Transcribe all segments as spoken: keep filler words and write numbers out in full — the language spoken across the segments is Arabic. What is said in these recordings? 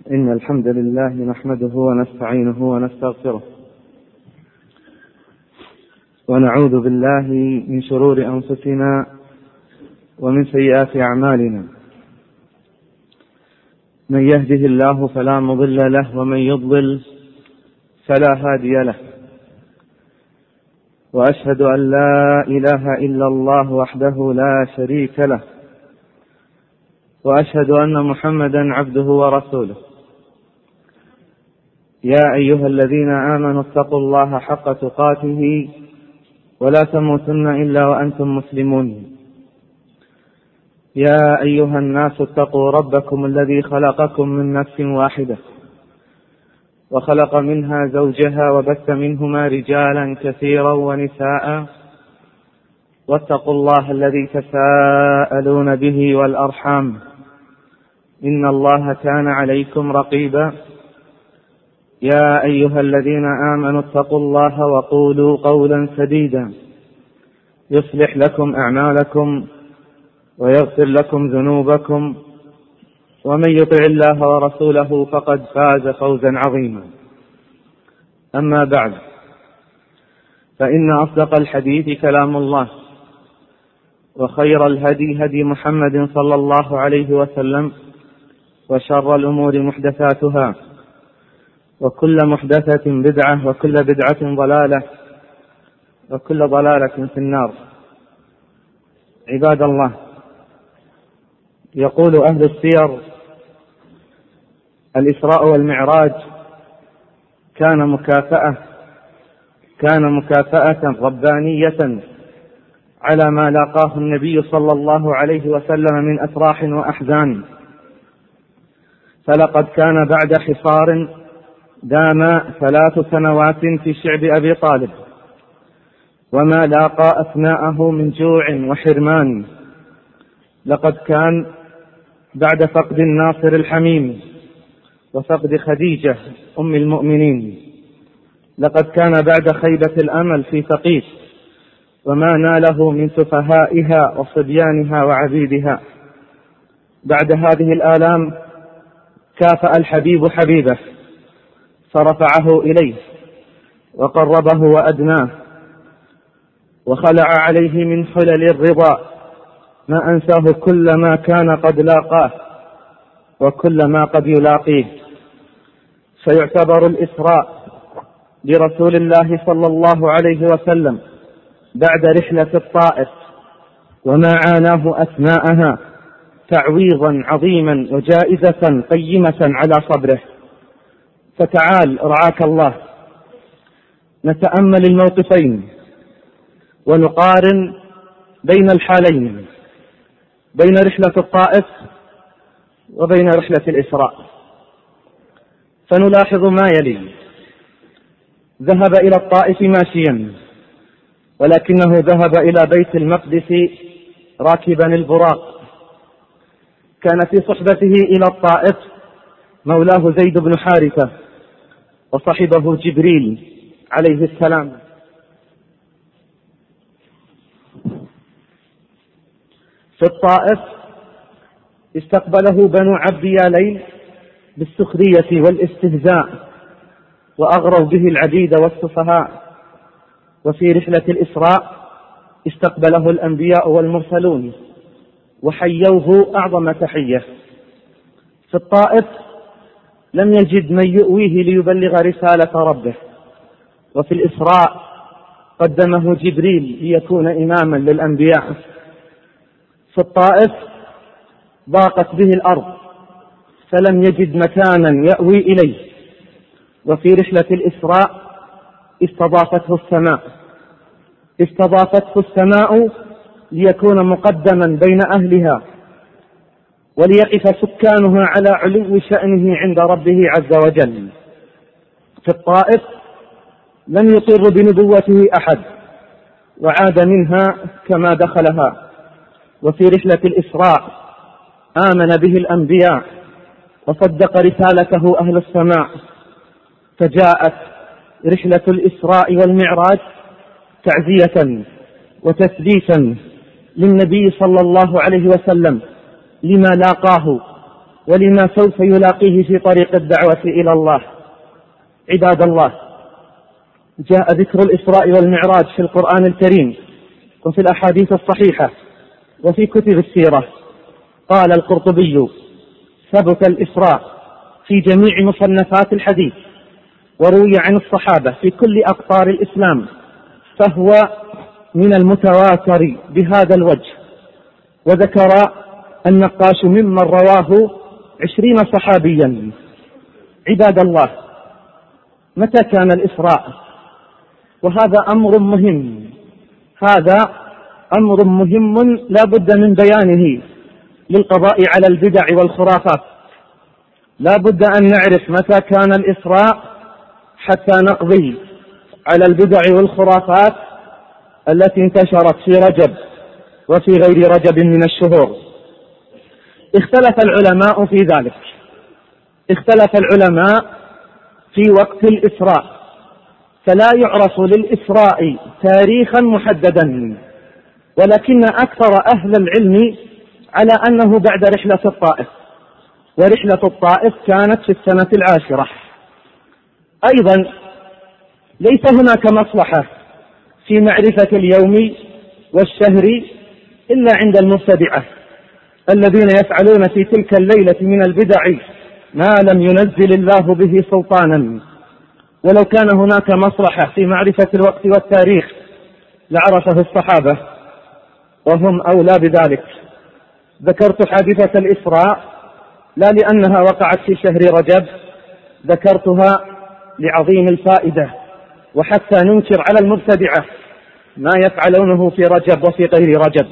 إن الحمد لله نحمده ونستعينه ونستغفره ونعوذ بالله من شرور أنفسنا ومن سيئات أعمالنا. من يهده الله فلا مضل له ومن يضلل فلا هادي له، وأشهد أن لا إله إلا الله وحده لا شريك له، وأشهد أن محمدا عبده ورسوله. يا أيها الذين آمنوا اتقوا الله حق تقاته ولا تموتن إلا وأنتم مسلمون. يا أيها الناس اتقوا ربكم الذي خلقكم من نفس واحدة وخلق منها زوجها وبث منهما رجالا كثيرا ونساء، واتقوا الله الذي تساءلون به والأرحام إن الله كان عليكم رقيبا. يا أيها الذين آمنوا اتقوا الله وقولوا قولا سديدا يصلح لكم أعمالكم ويغفر لكم ذنوبكم، ومن يطع الله ورسوله فقد فاز فوزا عظيما. أما بعد، فإن أصدق الحديث كلام الله، وخير الهدي هدي محمد صلى الله عليه وسلم، وشر الأمور محدثاتها، وكل محدثة بدعة، وكل بدعة ضلالة، وكل ضلالة في النار. عباد الله، يقول أهل السير: الإسراء والمعراج كان مكافأة كان مكافأة ربانية على ما لاقاه النبي صلى الله عليه وسلم من أفراح وأحزان، فلقد كان بعد حصار دام ثلاث سنوات في شعب أبي طالب، وما لاقى أثناءه من جوع وحرمان. لقد كان بعد فقد الناصر الحميم وفقد خديجة أم المؤمنين. لقد كان بعد خيبة الأمل في ثقيف وما ناله من سفهائها وصبيانها وعبيدها. بعد هذه الآلام كافأ الحبيب حبيبه فرفعه إليه وقربه وأدناه، وخلع عليه من حلل الرضا ما أنساه كل ما كان قد لاقاه وكل ما قد يلاقيه. فيعتبر الإسراء برسول الله صلى الله عليه وسلم بعد رحلة الطائف وما عاناه أثناءها تعويضا عظيما وجائزة قيمة على صبره. فتعال رعاك الله نتأمل الموقفين ونقارن بين الحالين، بين رحلة الطائف وبين رحلة الإسراء، فنلاحظ ما يلي: ذهب إلى الطائف ماشيا، ولكنه ذهب إلى بيت المقدس راكبا البراق. كان في صحبته إلى الطائف مولاه زيد بن حارثة، وصحبه جبريل عليه السلام. في الطائف استقبله بنو عبد ياليل بالسخرية والاستهزاء، وأغروا به العبيد والسفهاء. وفي رحلة الإسراء استقبله الأنبياء والمرسلون وحيوه أعظم تحية. في الطائف لم يجد من يؤويه ليبلغ رسالة ربه، وفي الإسراء قدمه جبريل ليكون إماما للأنبياء. في الطائف ضاقت به الأرض فلم يجد مكانا يأوي إليه، وفي رحلة الإسراء استضافته السماء استضافته السماء ليكون مقدما بين أهلها، وليقف سكانها على علو شأنه عند ربه عز وجل. في الطائف لم يقر بنبوته أحد وعاد منها كما دخلها. وفي رحلة الإسراء آمن به الأنبياء وصدق رسالته أهل السماء. فجاءت رحلة الإسراء والمعراج تعزية وتثبيتا للنبي صلى الله عليه وسلم لما لاقاه ولما سوف يلاقيه في طريق الدعوة إلى الله. عباد الله، جاء ذكر الإسراء والمعراج في القرآن الكريم وفي الأحاديث الصحيحة وفي كتب السيرة. قال القرطبي: ثبت الإسراء في جميع مصنفات الحديث، وروي عن الصحابة في كل أقطار الإسلام، فهو من المتواتر بهذا الوجه. وذكر النقاش ممن رواه عشرين صحابيا. عباد الله، متى كان الإسراء؟ وهذا أمر مهم، هذا أمر مهم لا بد من بيانه للقضاء على البدع والخرافات. لا بد أن نعرف متى كان الإسراء حتى نقضي على البدع والخرافات التي انتشرت في رجب وفي غير رجب من الشهور. اختلف العلماء في ذلك، اختلف العلماء في وقت الإسراء، فلا يعرف للإسراء تاريخا محددا، ولكن أكثر أهل العلم على أنه بعد رحلة الطائف، ورحلة الطائف كانت في السنة العاشرة. أيضا ليس هناك مصلحة في معرفة اليوم والشهر إلا عند المبتدعة الذين يفعلون في تلك الليلة من البدع ما لم ينزل الله به سلطانا. ولو كان هناك مصلحة في معرفة الوقت والتاريخ لعرفه الصحابة، وهم أولى بذلك. ذكرت حادثة الإسراء لا لأنها وقعت في شهر رجب، ذكرتها لعظيم الفائدة، وحتى ننكر على المبتدعة ما يفعلونه في رجب وفي غير رجب.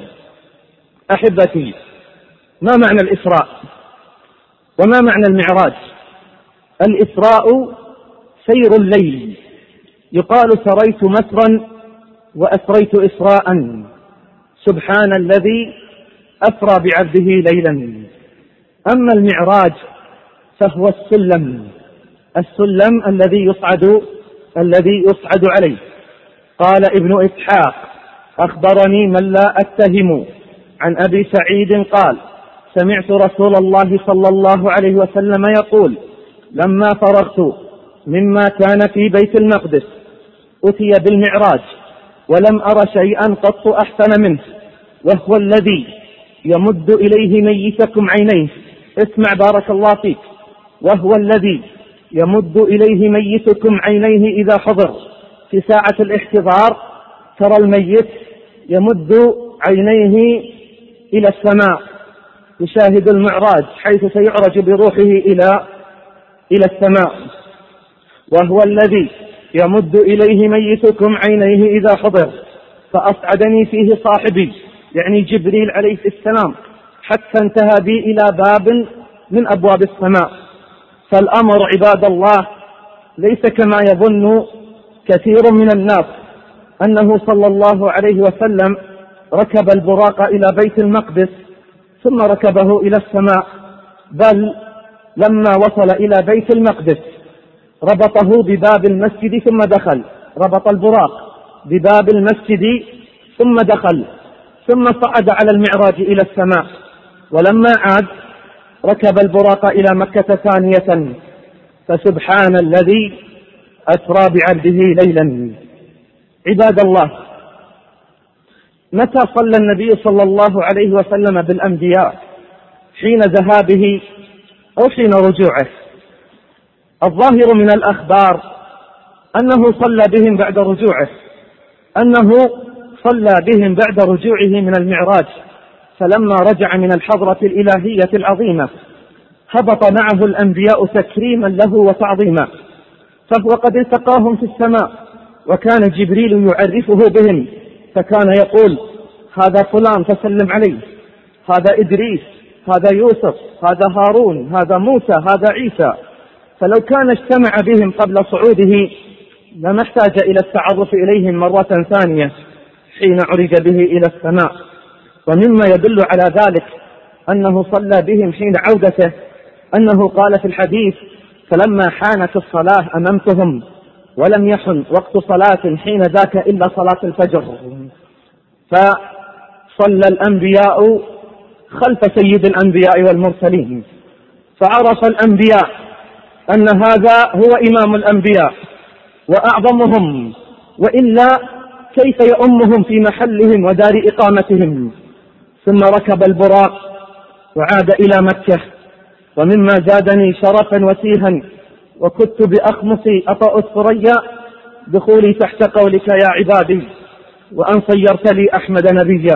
أحبتي، ما معنى الإسراء وما معنى المعراج؟ الإسراء سير الليل، يقال سريت مسرا وأسريت إسراء، سبحان الذي أسرى بعبده ليلا. أما المعراج فهو السلم، السلم الذي يصعد الذي يصعد عليه. قال ابن إسحاق: أخبرني من لا أتهم عن أبي سعيد قال: سمعت رسول الله صلى الله عليه وسلم يقول: لما فرغت مما كان في بيت المقدس أتي بالمعراج ولم أر شيئا قط أحسن منه، وهو الذي يمد إليه ميتكم عينيه. اسمع بارك الله فيك. وهو الذي يمد إليه ميتكم عينيه إذا حضر. في ساعة الاحتضار ترى الميت يمد عينيه إلى السماء، يشاهد المعراج حيث سيعرج بروحه إلى إلى السماء. وهو الذي يمد إليه ميتكم عينيه إذا حضر، فأصعدني فيه صاحبي، يعني جبريل عليه السلام، حتى انتهى بي إلى باب من أبواب السماء. فالأمر عباد الله ليس كما يظن كثير من الناس أنه صلى الله عليه وسلم ركب البراق إلى بيت المقدس ثم ركبه إلى السماء، بل لما وصل إلى بيت المقدس ربطه بباب المسجد ثم دخل، ربط البراق بباب المسجد ثم دخل، ثم صعد على المعراج إلى السماء، ولما عاد ركب البراق إلى مكة ثانية. فسبحان الذي أسرى بعبده ليلا. عباد الله، متى صلى النبي صلى الله عليه وسلم بالأنبياء؟ حين ذهابه أو حين رجوعه؟ الظاهر من الأخبار أنه صلى بهم بعد رجوعه، أنه صلى بهم بعد رجوعه من المعراج. فلما رجع من الحضرة الإلهية العظيمة هبط معه الأنبياء تكريما له وتعظيما، فهو قد التقاهم في السماء، وكان جبريل يعرفه بهم، فكان يقول: هذا فلان فسلم عليه، هذا إدريس، هذا يوسف، هذا هارون، هذا موسى، هذا عيسى. فلو كان اجتمع بهم قبل صعوده لما احتاج إلى التعرف إليهم مرة ثانية حين عرج به إلى السماء. ومما يدل على ذلك أنه صلى بهم حين عودته أنه قال في الحديث: فلما حانت الصلاة أممتهم ولم يحن وقت صلاة حين ذاك إلا صلاة الفجر. فصلى الأنبياء خلف سيد الأنبياء والمرسلين، فعرف الأنبياء أن هذا هو إمام الأنبياء وأعظمهم، وإلا كيف يؤمهم في محلهم ودار إقامتهم. ثم ركب البراق وعاد إلى مكة. ومما زادني شرفا وتيها وكنت بأخمصي أطأ الثريا دخولي تحت قولك يا عبادي وأن صيرت لي أحمد نبيا.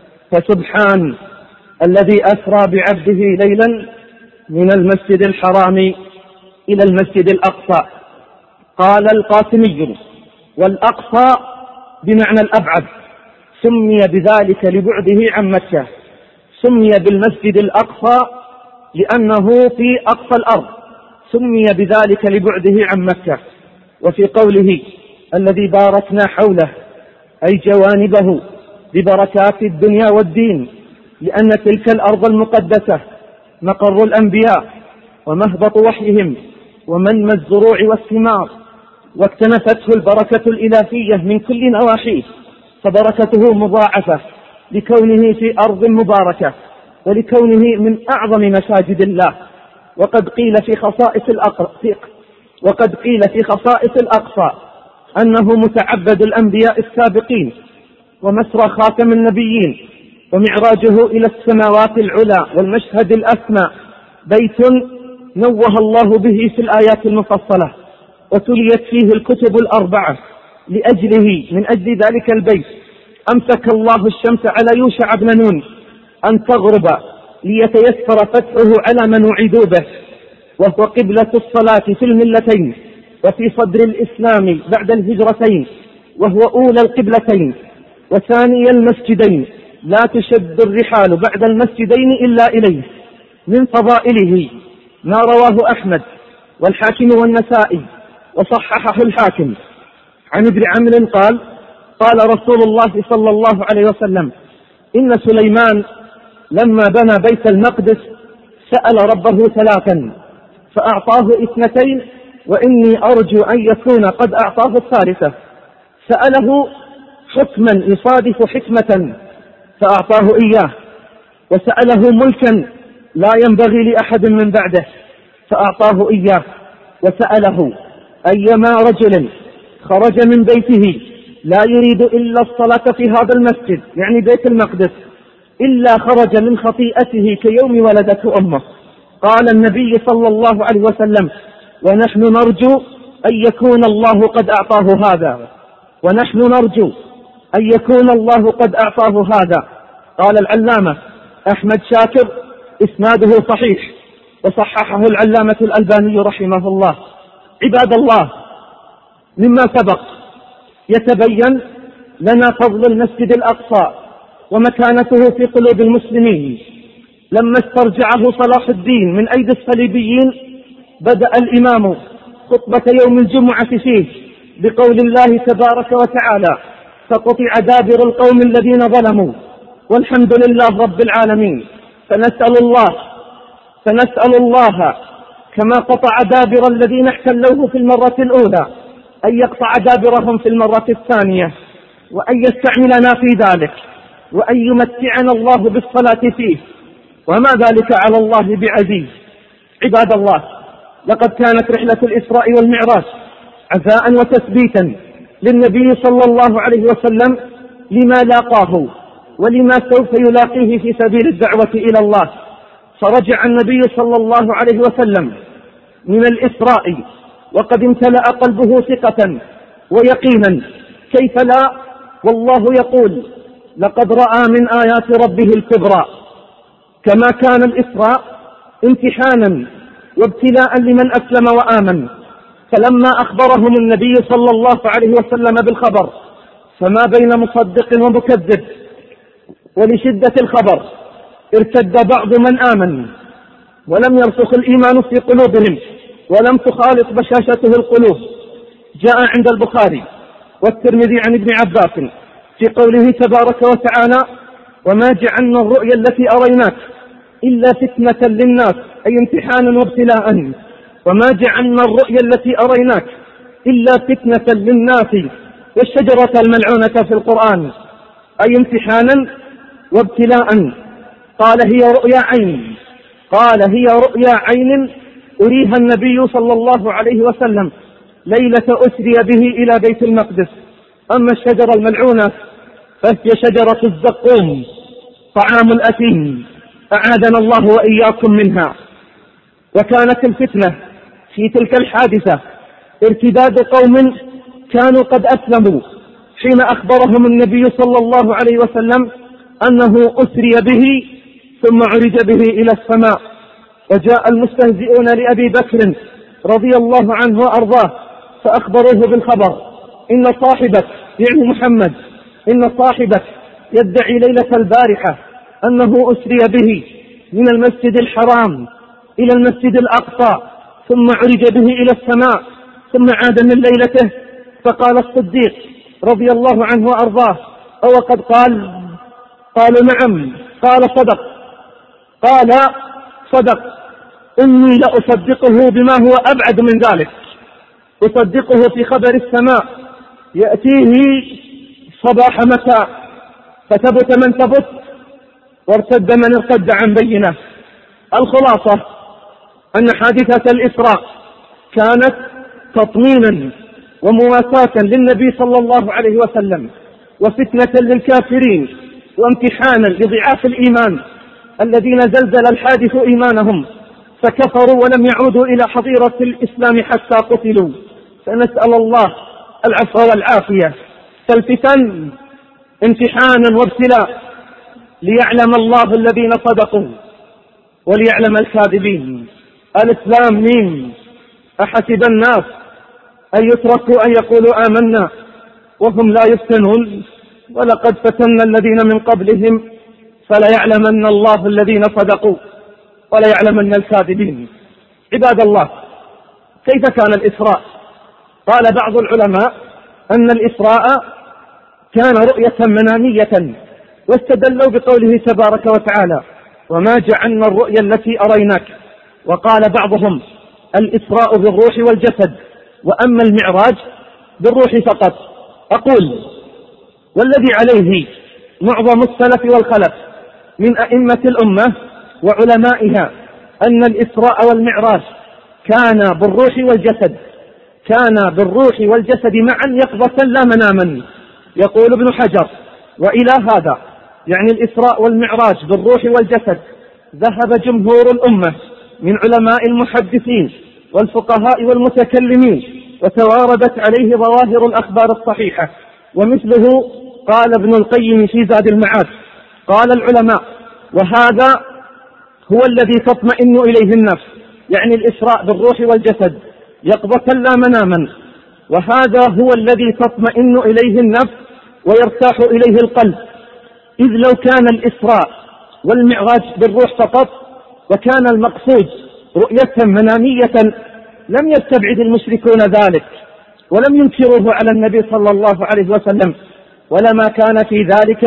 فسبحان الذي أسرى بعبده ليلا من المسجد الحرام إلى المسجد الأقصى. قال القاسمي: والأقصى بمعنى الأبعد، سمي بذلك لبعده عن مكة، سمي بالمسجد الأقصى لأنه في أقصى الأرض، سمي بذلك لبعده عن مكة. وفي قوله الذي باركنا حوله أي جوانبه ببركات الدنيا والدين، لأن تلك الأرض المقدسة مقر الأنبياء ومهبط وحيهم ومنمى الزروع والثمار، واكتنفته البركة الإلهية من كل نواحيه، فبركته مضاعفة لكونه في أرض مباركة ولكونه من أعظم مساجد الله. وقد قيل في خصائص الأقصى وقد قيل في خصائص الأقصى أنه متعبد الأنبياء السابقين ومسرى خاتم النبيين، ومعراجه إلى السماوات العلى والمشهد الأسمى، بيت نوه الله به في الآيات المفصلة وتليت فيه الكتب الأربعة. لأجله من أجل ذلك البيت أمسك الله الشمس على يوشع بن نون أن تغرب ليتيسر فتحه على من وعدوا به، وهو قبلة الصلاة في الملتين وفي صدر الإسلام بعد الهجرتين، وهو أولى القبلتين وثاني المسجدين، لا تشد الرحال بعد المسجدين إلا إليه. من فضائله ما رواه أحمد والحاكم والنسائي وصححه الحاكم عن ابن عمرو قال: قال رسول الله صلى الله عليه وسلم: إن سليمان لما بنى بيت المقدس سأل ربه ثلاثا فأعطاه اثنتين، وإني أرجو أن يكون قد أعطاه الثالثة. سأله حكما يصادف حكمة فأعطاه إياه، وسأله ملكا لا ينبغي لأحد من بعده فأعطاه إياه، وسأله أيما رجل خرج من بيته لا يريد إلا الصلاة في هذا المسجد يعني بيت المقدس إلا خرج من خطيئته كيوم ولدته أمه. قال النبي صلى الله عليه وسلم: ونحن نرجو أن يكون الله قد أعطاه هذا، ونحن نرجو أن يكون الله قد أعطاه هذا. قال العلامة أحمد شاكر: إسناده صحيح، وصححه العلامة الألباني رحمه الله. عباد الله، مما سبق يتبين لنا فضل المسجد الأقصى ومكانته في قلوب المسلمين. لما استرجعه صلاح الدين من أيدي الصليبيين بدأ الإمام خطبة يوم الجمعة فيه بقول الله تبارك وتعالى: فقطع دابر القوم الذين ظلموا والحمد لله رب العالمين. فنسأل الله فنسأل الله كما قطع دابر الذين احتلوه في المرة الأولى أن يقطع دابرهم في المرة الثانية، وأن يستعملنا في ذلك، وأن يمتعنا الله بالصلاة فيه، وما ذلك على الله بعزيز. عباد الله، لقد كانت رحلة الإسراء والمعراج عزاء وتثبيتا للنبي صلى الله عليه وسلم لما لاقاه ولما سوف يلاقيه في سبيل الدعوة إلى الله. فرجع النبي صلى الله عليه وسلم من الإسراء وقد امتلأ قلبه ثقة ويقينا، كيف لا، والله يقول: لقد رأى من آيات ربه الكبرى. كما كان الإسراء امتحانا وابتلاء لمن أسلم وآمن، فلما أخبرهم النبي صلى الله عليه وسلم بالخبر فما بين مصدق ومكذب، ولشدة الخبر ارتد بعض من آمن ولم يرسخ الإيمان في قلوبهم ولم تخالط بشاشته القلوب. جاء عند البخاري والترمذي عن ابن عباس في قوله تبارك وتعالى: وما جعلنا الرؤيا التي أريناك إلا فتنة للناس، أي امتحانا وابتلاء. وما جعلنا الرؤيا التي أريناك إلا فتنة للناس والشجرة الملعونة في القرآن، أي امتحانا وابتلاء. قال: هي رؤيا عين قال هي رؤيا عين أريها النبي صلى الله عليه وسلم ليلة أسري به إلى بيت المقدس. أما الشجرة الملعونة فهي شجرة الزقوم طعام الأثيم، أعاذنا الله وإياكم منها. وكانت الفتنة في تلك الحادثة ارتداد قوم كانوا قد أسلموا حين أخبرهم النبي صلى الله عليه وسلم أنه أسري به ثم عرج به إلى السماء. وجاء المستهزئون لأبي بكر رضي الله عنه وأرضاه فأخبروه بالخبر: إن صاحبك يعني محمد إن صاحبك يدعي ليلة البارحة أنه أسري به من المسجد الحرام إلى المسجد الأقصى ثم عرج به إلى السماء ثم عاد من ليلته. فقال الصديق رضي الله عنه وأرضاه: أو قد قال؟ قالوا: نعم. قال: صدق. قال: صدق. إني لأصدقه بما هو أبعد من ذلك، أصدقه في خبر السماء يأتيه صباح مساء، فتبت من تبت وارتد من ارتد عن بينه. الخلاصة أن حادثة الإسراء كانت تطمينا ومواساة للنبي صلى الله عليه وسلم، وفتنة للكافرين، وامتحانا لضعاف الإيمان الذين زلزل الحادث إيمانهم فكفروا ولم يعودوا إلى حظيرة الإسلام حتى قتلوا. فنسأل الله العفو والعافية. فالفتن امتحانا وابتلاء ليعلم الله الذين صدقوا وليعلم الكاذبين. الإسلام مين؟ أحسب الناس أن يتركوا أن يقولوا آمنا وهم لا يفتنون؟ ولقد فتنا الذين من قبلهم فليعلمن الله الذين صدقوا وليعلمن الكاذبين. عباد الله، كيف كان الإسراء؟ قال بعض العلماء أن الإسراء كان رؤية منامية، واستدلوا بقوله تبارك وتعالى: وما جعلنا الرؤيا التي أريناك. وقال بعضهم: الإسراء بالروح والجسد، وأما المعراج بالروح فقط. أقول: والذي عليه معظم السلف والخلف من أئمة الأمة وعلمائها أن الإسراء والمعراج كان بالروح والجسد، كان بالروح والجسد معا يقظة لا مناما. يقول ابن حجر: وإلى هذا يعني الإسراء والمعراج بالروح والجسد ذهب جمهور الأمة من علماء المحدثين والفقهاء والمتكلمين، وتواردت عليه ظواهر الأخبار الصحيحة. ومثله قال ابن القيم في زاد المعاد، قال العلماء: وهذا هو الذي تطمئن إليه النفس، يعني الإسراء بالروح والجسد يقظة لا مناما، وهذا هو الذي تطمئن إليه النفس ويرتاح إليه القلب. إذ لو كان الإسراء والمعراج بالروح فقط وكان المقصود رؤية منامية لم يستبعد المشركون ذلك ولم ينكروه على النبي صلى الله عليه وسلم، ولما كان في ذلك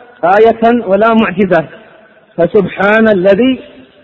آية ولا معجزة. فسبحان الذي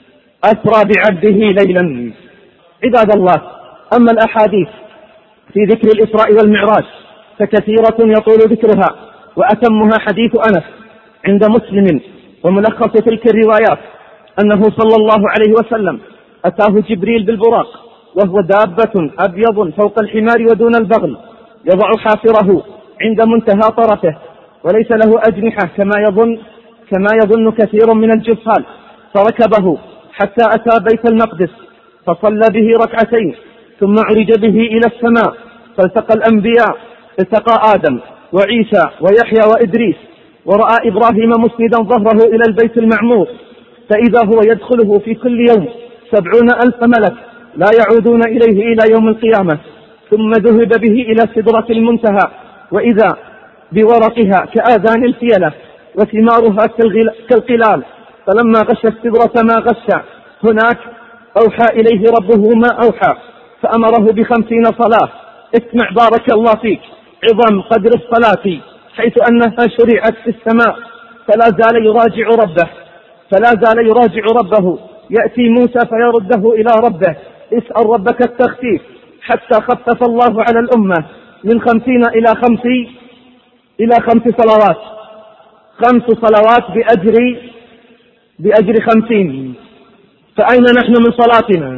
أسرى بعبده ليلا. عباد الله، أما الأحاديث في ذكر الإسراء والمعراج فكثيرة يطول ذكرها، وأتمها حديث أنس عند مسلم. وملخص تلك الروايات أنه صلى الله عليه وسلم أتاه جبريل بالبراق وهو دابة أبيض فوق الحمار ودون البغل، يضع حافره عند منتهى طرفه وليس له أجنحة كما يظن كما يظن كثير من الجهال، فركبه حتى أتى بيت المقدس فصلى به ركعتين ثم عرج به إلى السماء، فالتقى الأنبياء، التقى آدم وعيسى ويحيى وإدريس، ورأى إبراهيم مسندا ظهره إلى البيت المعمور، فإذا هو يدخله في كل يوم سبعون ألف ملك لا يعودون إليه إلى يوم القيامة. ثم ذهب به إلى سدرة المنتهى، وإذا بورقها كآذان الفيلة وثمارها كالقلال، فلما غش السدرة ما غش، هناك أوحى إليه ربه ما أوحى، فأمره بخمسين صلاة. اسمع بارك الله فيك عظم قدر الصلاة، حيث أنها شرعت في السماء، فلا زال يراجع ربه فلا زال يراجع ربه يأتي موسى فيرده إلى ربه: اسأل ربك التخفيف، حتى خفف الله على الأمة من خمسين إلى خمس إلى خمس صلوات خمس صلوات بأجر بأجر خمسين. فأين نحن من صلاتنا؟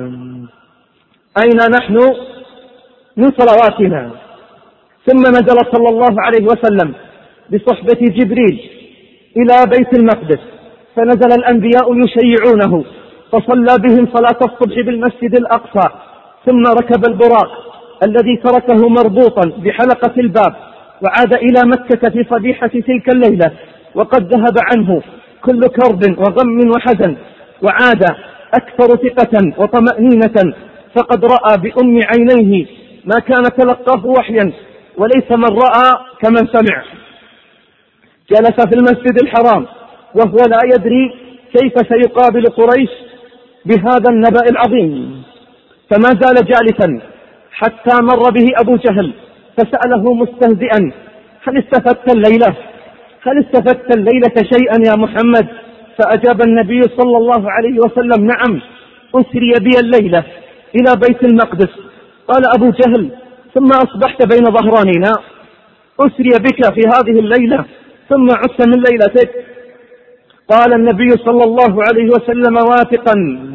أين نحن من صلواتنا؟ ثم نزل صلى الله عليه وسلم بصحبة جبريل إلى بيت المقدس، فنزل الأنبياء يشيعونه، فصلى بهم صلاة الصبح بالمسجد الأقصى، ثم ركب البراق الذي تركه مربوطا بحلقة الباب، وعاد إلى مكة في صبيحة تلك الليلة وقد ذهب عنه كل كرب وغم وحزن، وعاد أكثر ثقة وطمأنينة، فقد رأى بأم عينيه ما كان تلقاه وحيا، وليس من رأى كمن سمع. جلس في المسجد الحرام وهو لا يدري كيف سيقابل قريش بهذا النبأ العظيم، فما زال جالسا حتى مر به أبو جهل فسأله مستهزئا: هل استفدت الليلة؟ هل استفدت الليلة شيئا يا محمد؟ فأجاب النبي صلى الله عليه وسلم: نعم، أسري بي الليلة إلى بيت المقدس. قال أبو جهل: ثم أصبحت بين ظهرانينا؟ أسري بك في هذه الليلة ثم عدت من ليلتك؟ قال النبي صلى الله عليه وسلم واثقا: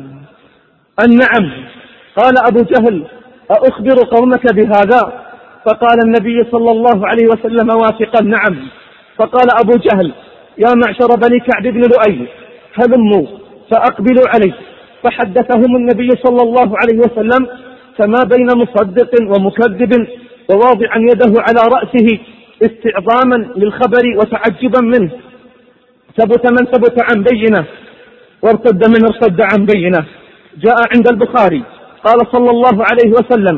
أن نعم. قال أبو جهل: أخبر قومك بهذا؟ فقال النبي صلى الله عليه وسلم واثقا: نعم. فقال أبو جهل: يا معشر بني كعب بن لؤي، هلموا فأقبلوا عليه. فحدثهم النبي صلى الله عليه وسلم، فما بين مصدق ومكذب وواضعا يده على رأسه استعظاما للخبر وتعجبا منه. ثبت من ثبت عن بينه، وارتد من ارتد عن بينه. جاء عند البخاري قال صلى الله عليه وسلم: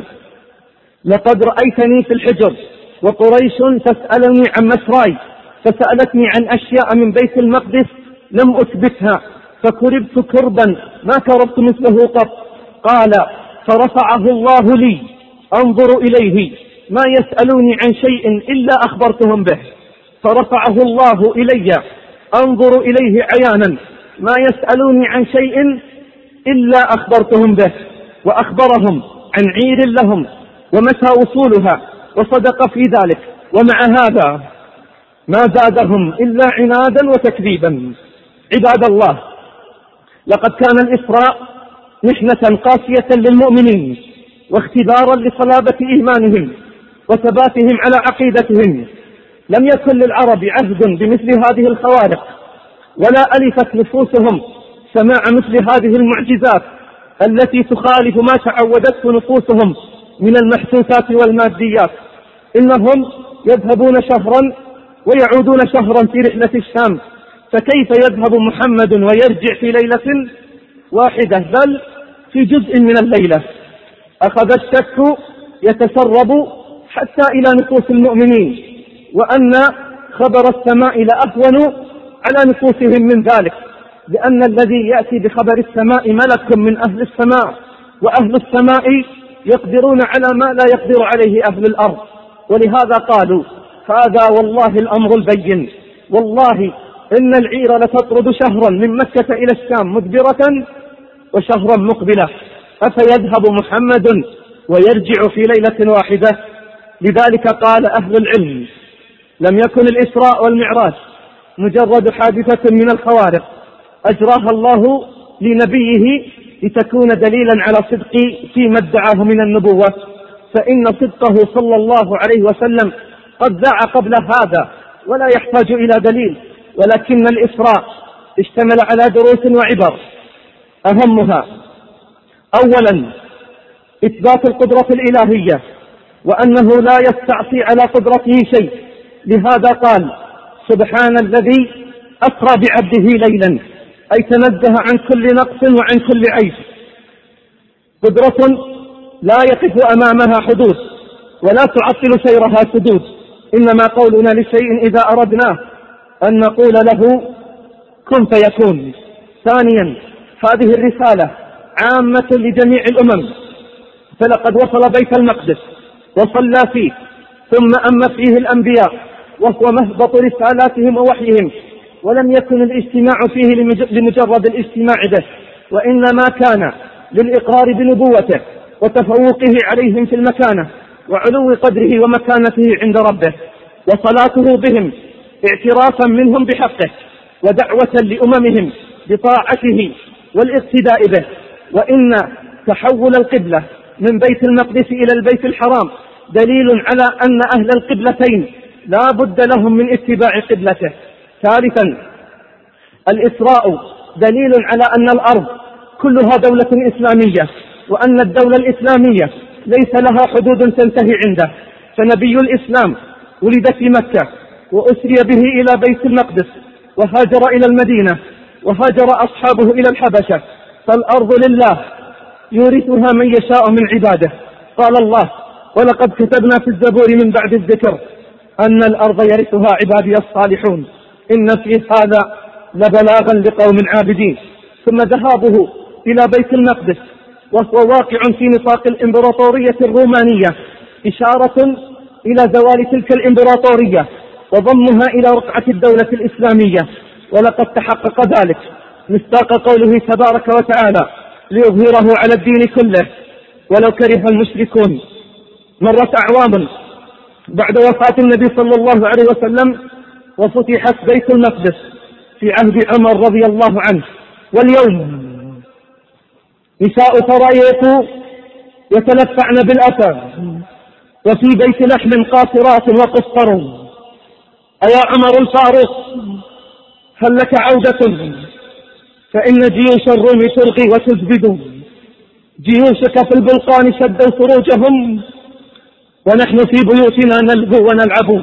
لقد رأيتني في الحجر وقريش تسألني عن مسراي، فسألتني عن أشياء من بيت المقدس لم أثبتها، فكربت كربا ما كربت مثله قط. قال: فرفعه الله لي أنظر إليه، ما يسألوني عن شيء إلا أخبرتهم به. فرفعه الله إلي أنظر إليه عيانا، ما يسألوني عن شيء إلا أخبرتهم به. وأخبرهم عن عير لهم ومتى وصولها، وصدق في ذلك، ومع هذا ما زادهم إلا عنادا وتكذيبا. عباد الله، لقد كان الإسراء محنة قاسية للمؤمنين واختبارا لصلابة إيمانهم وثباتهم على عقيدتهم. لم يكن للعرب عهد بمثل هذه الخوارق، ولا ألفت نفوسهم سماع مثل هذه المعجزات التي تخالف ما تعودته نفوسهم من المحسوسات والماديات. إنهم يذهبون شهرا ويعودون شهرا في رحلة الشام، فكيف يذهب محمد ويرجع في ليلة واحدة، بل في جزء من الليلة؟ أخذ الشك يتسرب حتى إلى نفوس المؤمنين، وأن خبر السماء لأهون على نفوسهم من ذلك، لأن الذي يأتي بخبر السماء ملك من أهل السماء، وأهل السماء يقدرون على ما لا يقدر عليه أهل الأرض. ولهذا قالوا: هذا والله الأمر البين، والله إن العير لتطرد شهرا من مكة إلى الشام مدبرة وشهرا مقبلة، أفيذهب محمد ويرجع في ليلة واحدة؟ لذلك قال أهل العلم: لم يكن الإسراء والمعراج مجرد حادثة من الخوارق أجراها الله لنبيه لتكون دليلا على صدق فيما ادعاه من النبوة، فإن صدقه صلى الله عليه وسلم قد ذاع قبل هذا ولا يحتاج إلى دليل. ولكن الإسراء اشتمل على دروس وعبر، أهمها: أولا إثبات القدرة الإلهية، وأنه لا يستعصي على قدرته شيء. لهذا قال: سبحان الذي أسرى بعبده ليلا، أي تنزه عن كل نقص وعن كل عيب. قدرة لا يقف أمامها حدود ولا تعطل سيرها سدود، إنما قولنا لشيء إذا أردناه أن نقول له كن فيكون. ثانيا، هذه الرسالة عامة لجميع الأمم، فلقد وصل بيت المقدس وصلى فيه، ثم أم فيه الأنبياء، وهو مهبط رسالاتهم ووحيهم، ولم يكن الاجتماع فيه لمجرد الاجتماع به، وإنما كان للإقرار بنبوته وتفوقه عليهم في المكانة وعلو قدره ومكانته عند ربه، وصلاته بهم اعترافا منهم بحقه ودعوة لأممهم بطاعته والاقتداء به. وإن تحول القبلة من بيت المقدس إلى البيت الحرام دليل على أن أهل القبلتين لا بد لهم من اتباع قبلته. ثالثا، الإسراء دليل على أن الأرض كلها دولة إسلامية، وأن الدولة الإسلامية ليس لها حدود تنتهي عنده. فنبي الإسلام ولد في مكة وأسري به إلى بيت المقدس وهاجر إلى المدينة وهاجر أصحابه إلى الحبشة. فالأرض لله يورثها من يشاء من عباده. قال الله: ولقد كتبنا في الزبور من بعد الذكر أن الأرض يرثها عبادي الصالحون إن في هذا لبلاغا لقوم عابدين. ثم ذهابه إلى بيت المقدس وهو واقع في نطاق الإمبراطورية الرومانية إشارة إلى زوال تلك الإمبراطورية وضمها إلى رقعة الدولة الإسلامية. ولقد تحقق ذلك مصداق قوله تبارك وتعالى: ليظهره على الدين كله ولو كره المشركون. مرت أعوام بعد وفاة النبي صلى الله عليه وسلم وفتحت بيت المقدس في عهد عمر رضي الله عنه. واليوم نساء سرايا يتلفعن بالأثر وفي بيت لحم قاصرات وقصر. أيا عمر الفاروق هل لك عودة؟ فإن جيوش الروم ترغي وتزبد، جيوشك في البلقان شدوا سروجهم ونحن في بيوتنا نلهو ونلعب.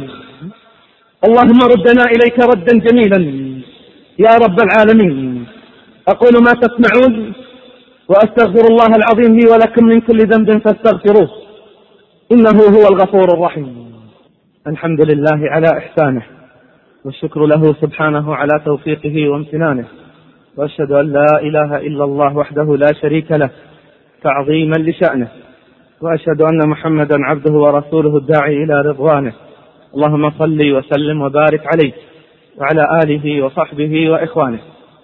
اللهم ردنا إليك ردا جميلا يا رب العالمين. أقول ما تسمعون وأستغفر الله العظيم لي ولكم من كل ذنب فاستغفروه إنه هو الغفور الرحيم. الحمد لله على إحسانه والشكر له سبحانه على توفيقه وامتنانه، وأشهد أن لا إله إلا الله وحده لا شريك له تعظيما لشأنه، وأشهد أن محمدا عبده ورسوله الداعي إلى رضوانه. اللهم صل وسلم وبارك عليه وعلى آله وصحبه وإخوانه.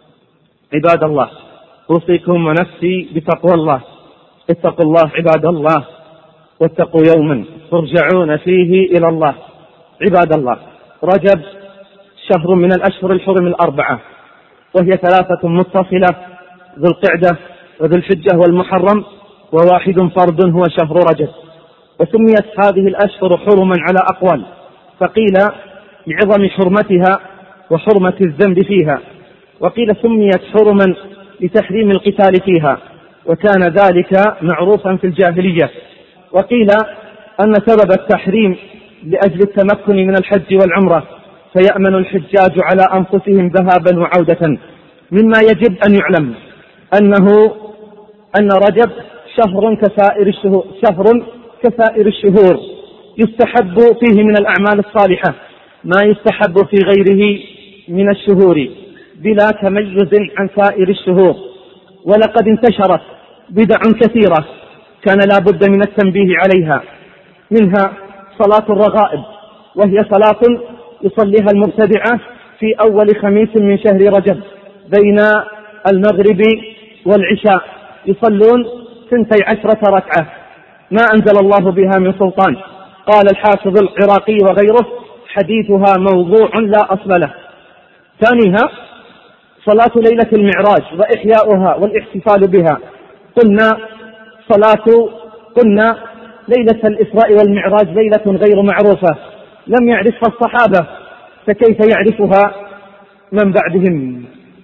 عباد الله، أوصيكم ونفسي بتقوى الله. اتقوا الله عباد الله، واتقوا يوما ترجعون فيه إلى الله. عباد الله، رجب شهر من الأشهر الحرم الأربعة، وهي ثلاثة متصلة: ذو القعدة وذو الحجة والمحرم، وواحد فرد هو شهر رجب. وسميت هذه الأشهر حرما على أقوال، فقيل لعظم حرمتها وحرمة الذنب فيها، وقيل سميت حرما لتحريم القتال فيها، وكان ذلك معروفا في الجاهلية. وقيل أن سبب التحريم لأجل التمكن من الحج والعمرة، فيأمن الحجاج على أنفسهم ذهابا وعودة. مما يجب أن يعلم أنه أن رجب شهر كسائر الشهور, شهر كسائر الشهور يستحب فيه من الأعمال الصالحة ما يستحب في غيره من الشهور بلا تميز عن سائر الشهور. ولقد انتشرت بدع كثيرة كان لا بد من التنبيه عليها، منها صلاة الرغائب، وهي صلاة يصليها المبتدعة في أول خميس من شهر رجب بين المغرب والعشاء، يصلون ثنتي عشرة ركعة ما أنزل الله بها من سلطان. قال الحافظ العراقي وغيره: حديثها موضوع لا أصل له. ثانيها صلاة ليلة المعراج وإحياؤها والاحتفال بها. قلنا صلاة قلنا ليلة الإسراء والمعراج ليلة غير معروفة لم يعرفها الصحابة، فكيف يعرفها من بعدهم؟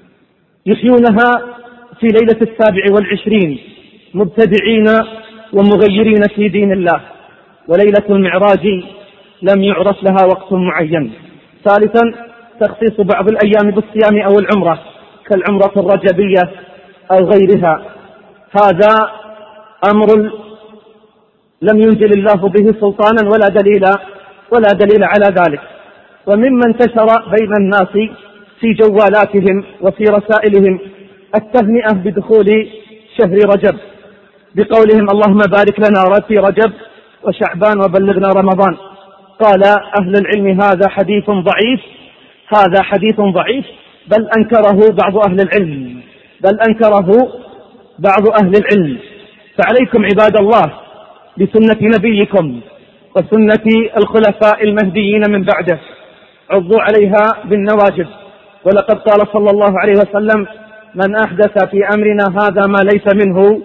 يحيونها في ليلة السابع والعشرين مبتدعين ومغيرين في دين الله، وليلة المعراج لم يعرف لها وقت معين. ثالثا تخصيص بعض الأيام بالصيام أو العمرة كالعمرة الرجبية أو غيرها، هذا أمر لم ينزل الله به سلطانا ولا دليل ولا دليل على ذلك. ومما انتشر بين الناس في جوالاتهم وفي رسائلهم التهنئة بدخول شهر رجب بقولهم: اللهم بارك لنا في رجب وشعبان وبلغنا رمضان. قال أهل العلم: هذا حديث ضعيف هذا حديث ضعيف بل أنكره بعض أهل العلم بل أنكره بعض أهل العلم. فعليكم عباد الله بسنة نبيكم وسنة الخلفاء المهديين من بعده، عضوا عليها بالنواجذ. ولقد قال صلى الله عليه وسلم: من أحدث في أمرنا هذا ما ليس منه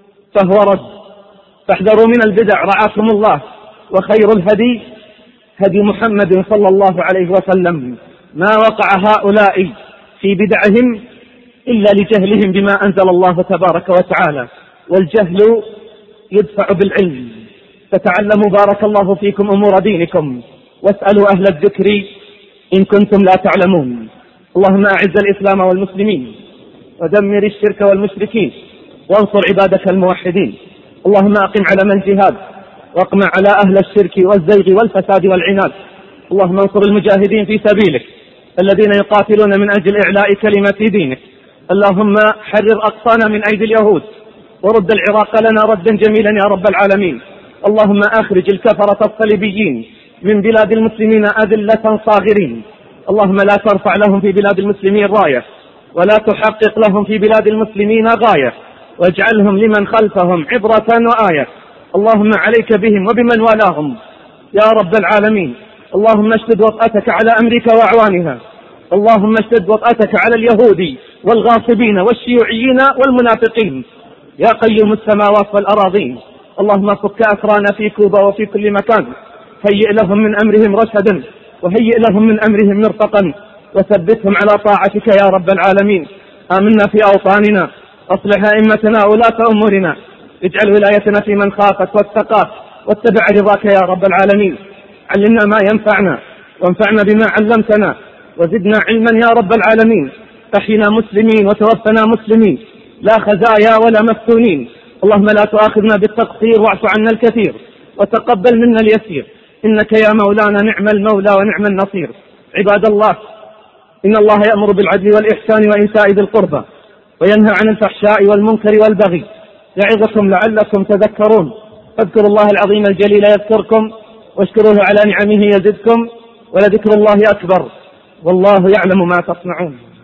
فهو رد. فاحذروا من البدع رعاكم الله. وخير الهدي هدي محمد صلى الله عليه وسلم. ما وقع هؤلاء في بدعهم إلا لجهلهم بما أنزل الله تبارك وتعالى، والجهل يدفع بالعلم. فتعلموا بارك الله فيكم أمور دينكم، واسألوا أهل الذكر إن كنتم لا تعلمون. اللهم أعز الإسلام والمسلمين، ودمر الشرك والمشركين، وانصر عبادك الموحدين. اللهم أقم علم الجهاد، واقمع على أهل الشرك والزيغ والفساد والعناد. اللهم انصر المجاهدين في سبيلك الذين يقاتلون من أجل إعلاء كلمة دينك. اللهم حرر أقصانا من أيدي اليهود، ورد العراق لنا ردا جميلا يا رب العالمين. اللهم أخرج الكفرة الصليبيين من بلاد المسلمين أذلة صاغرين. اللهم لا ترفع لهم في بلاد المسلمين راية، ولا تحقق لهم في بلاد المسلمين غاية، واجعلهم لمن خلفهم عبرة وآية. اللهم عليك بهم وبمن والاهم يا رب العالمين. اللهم اشدد وطأتك على أمريكا وأعوانها. اللهم اشدد وطأتك على اليهود والغاصبين والشيوعيين والمنافقين يا قيوم السماوات والأراضين. اللهم فك أسرانا في كوبا وفي كل مكان. هيئ لهم من أمرهم رشدا، وهيئ لهم من أمرهم مرفقا، وثبتهم على طاعتك يا رب العالمين. آمنا في أوطاننا، أصلح أئمتنا ولاة أمورنا، اجعل ولايتنا في من خافك واتقاك واتبع رضاك يا رب العالمين. علمنا ما ينفعنا، وانفعنا بما علمتنا، وزدنا علما يا رب العالمين. أحينا مسلمين وتوفنا مسلمين، لا خزايا ولا مفتونين. اللهم لا تؤاخذنا بالتقصير، واعف عنا الكثير، وتقبل منا اليسير، إنك يا مولانا نعم المولى ونعم النصير. عباد الله، إن الله يأمر بالعدل والإحسان وإيتاء ذي القربى، وينهى عن الفحشاء والمنكر والبغي، يعظكم لعلكم تذكرون. فاذكروا الله العظيم الجليل يذكركم، واشكروه على نعمه يزدكم، ولذكر الله أكبر، والله يعلم ما تصنعون.